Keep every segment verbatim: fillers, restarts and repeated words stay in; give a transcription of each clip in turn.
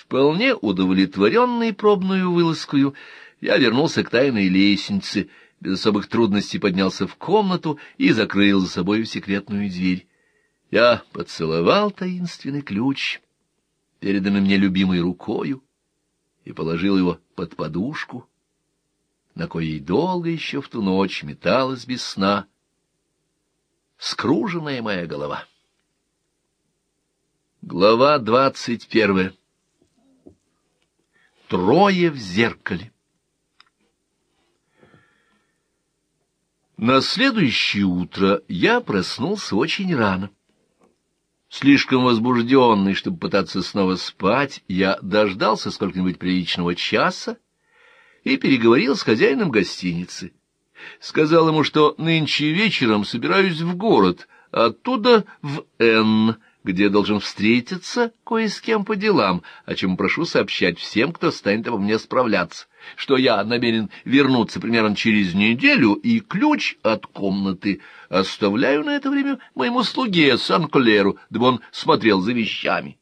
Вполне удовлетворенный пробную вылазкою, я вернулся к тайной лестнице, без особых трудностей поднялся в комнату и закрыл за собою секретную дверь. Я поцеловал таинственный ключ, переданный мне любимой рукою, и положил его под подушку, на коей долго еще в ту ночь металась без сна скруженная моя голова. Глава двадцать первая. Трое в зеркале. На следующее утро я проснулся очень рано. Слишком возбужденный, чтобы пытаться снова спать, я дождался сколько-нибудь приличного часа и переговорил с хозяином гостиницы. Сказал ему, что нынче вечером собираюсь в город, оттуда в Н, где должен встретиться кое с кем по делам, о чем прошу сообщать всем, кто станет обо мне справляться, что я намерен вернуться примерно через неделю, и ключ от комнаты оставляю на это время моему слуге Сан-Клеру, дабы он смотрел за вещами.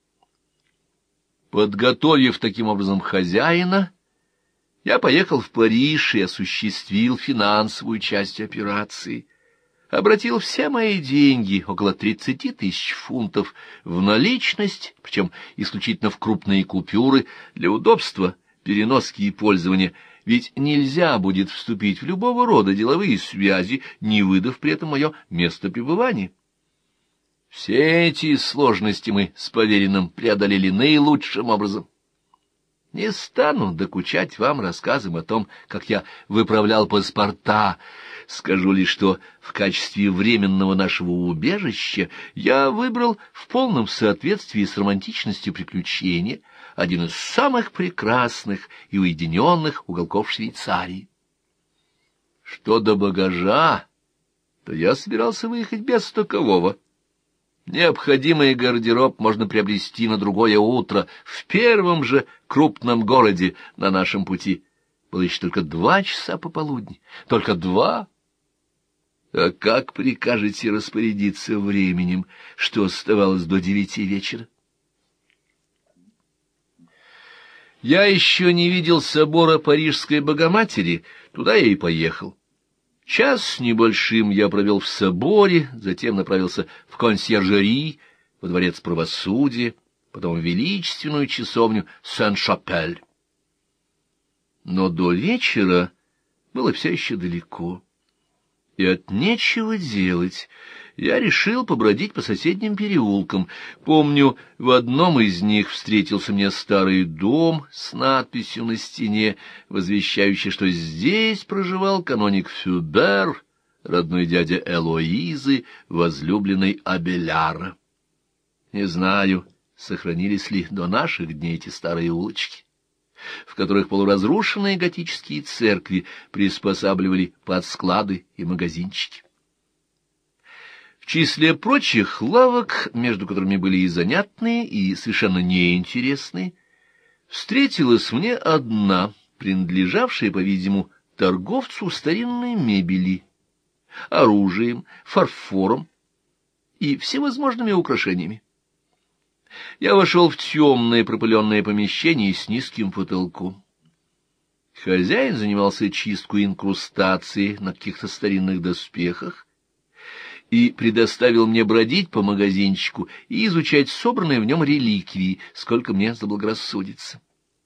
Подготовив таким образом хозяина, я поехал в Париж и осуществил финансовую часть операции. Обратил все мои деньги, около тридцати тысяч фунтов, в наличность, причем исключительно в крупные купюры, для удобства, переноски и пользования, ведь нельзя будет вступить в любого рода деловые связи, не выдав при этом мое место пребывания. Все эти сложности мы с поверенным преодолели наилучшим образом. Не стану докучать вам рассказом о том, как я выправлял паспорта. Скажу лишь, что в качестве временного нашего убежища я выбрал в полном соответствии с романтичностью приключения один из самых прекрасных и уединенных уголков Швейцарии. Что до багажа, то я собирался выехать без такового. Необходимый гардероб можно приобрести на другое утро в первом же крупном городе на нашем пути. Было еще только два часа пополудни. Только два. А как прикажете распорядиться временем, что оставалось до девяти вечера? Я еще не видел собора Парижской Богоматери, туда я и поехал. Час с небольшим я провел в соборе, затем направился в консьержери, во дворец правосудия, потом в величественную часовню Сен-Шапель. Но до вечера было все еще далеко, и от нечего делать я решил побродить по соседним переулкам. Помню, в одном из них встретился мне старый дом с надписью на стене, возвещающей, что здесь проживал каноник Фюбер, родной дядя Элоизы, возлюбленной Абеляра. Не знаю, сохранились ли до наших дней эти старые улочки, в которых полуразрушенные готические церкви приспосабливали под склады и магазинчики. В числе прочих лавок, между которыми были и занятные, и совершенно неинтересные, встретилась мне одна, принадлежавшая, по-видимому, торговцу старинной мебели, оружием, фарфором и всевозможными украшениями. Я вошел в темное пропыленное помещение с низким потолком. Хозяин занимался чисткой инкрустаций на каких-то старинных доспехах и предоставил мне бродить по магазинчику и изучать собранные в нем реликвии, сколько мне заблагорассудится.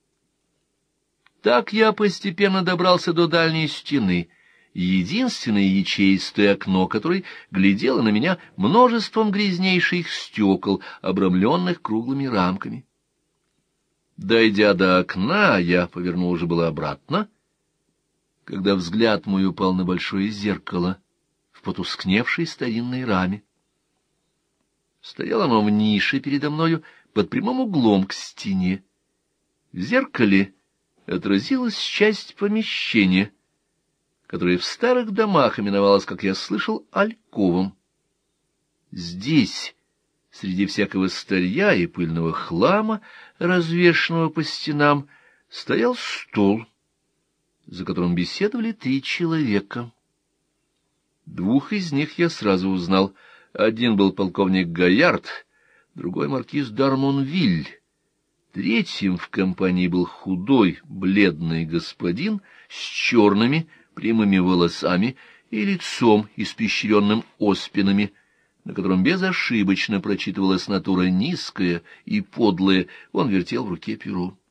Так я постепенно добрался до дальней стены, единственное ячеистое окно, которое глядело на меня множеством грязнейших стекол, обрамленных круглыми рамками. Дойдя до окна, я повернул уже было обратно, когда взгляд мой упал на большое зеркало в потускневшей старинной раме. Стояло оно в нише передо мною под прямым углом к стене. В зеркале отразилась часть помещения, которое в старых домах именовалось, как я слышал, альковом. Здесь, среди всякого старья и пыльного хлама, развешанного по стенам, стоял стол, за которым беседовали три человека. Двух из них я сразу узнал. Один был полковник Гайярд, другой маркиз Дармонвиль. Третьим в компании был худой, бледный господин с черными прямыми волосами и лицом, испещренным оспинами, на котором безошибочно прочитывалась натура низкая и подлая. Он вертел в руке перо.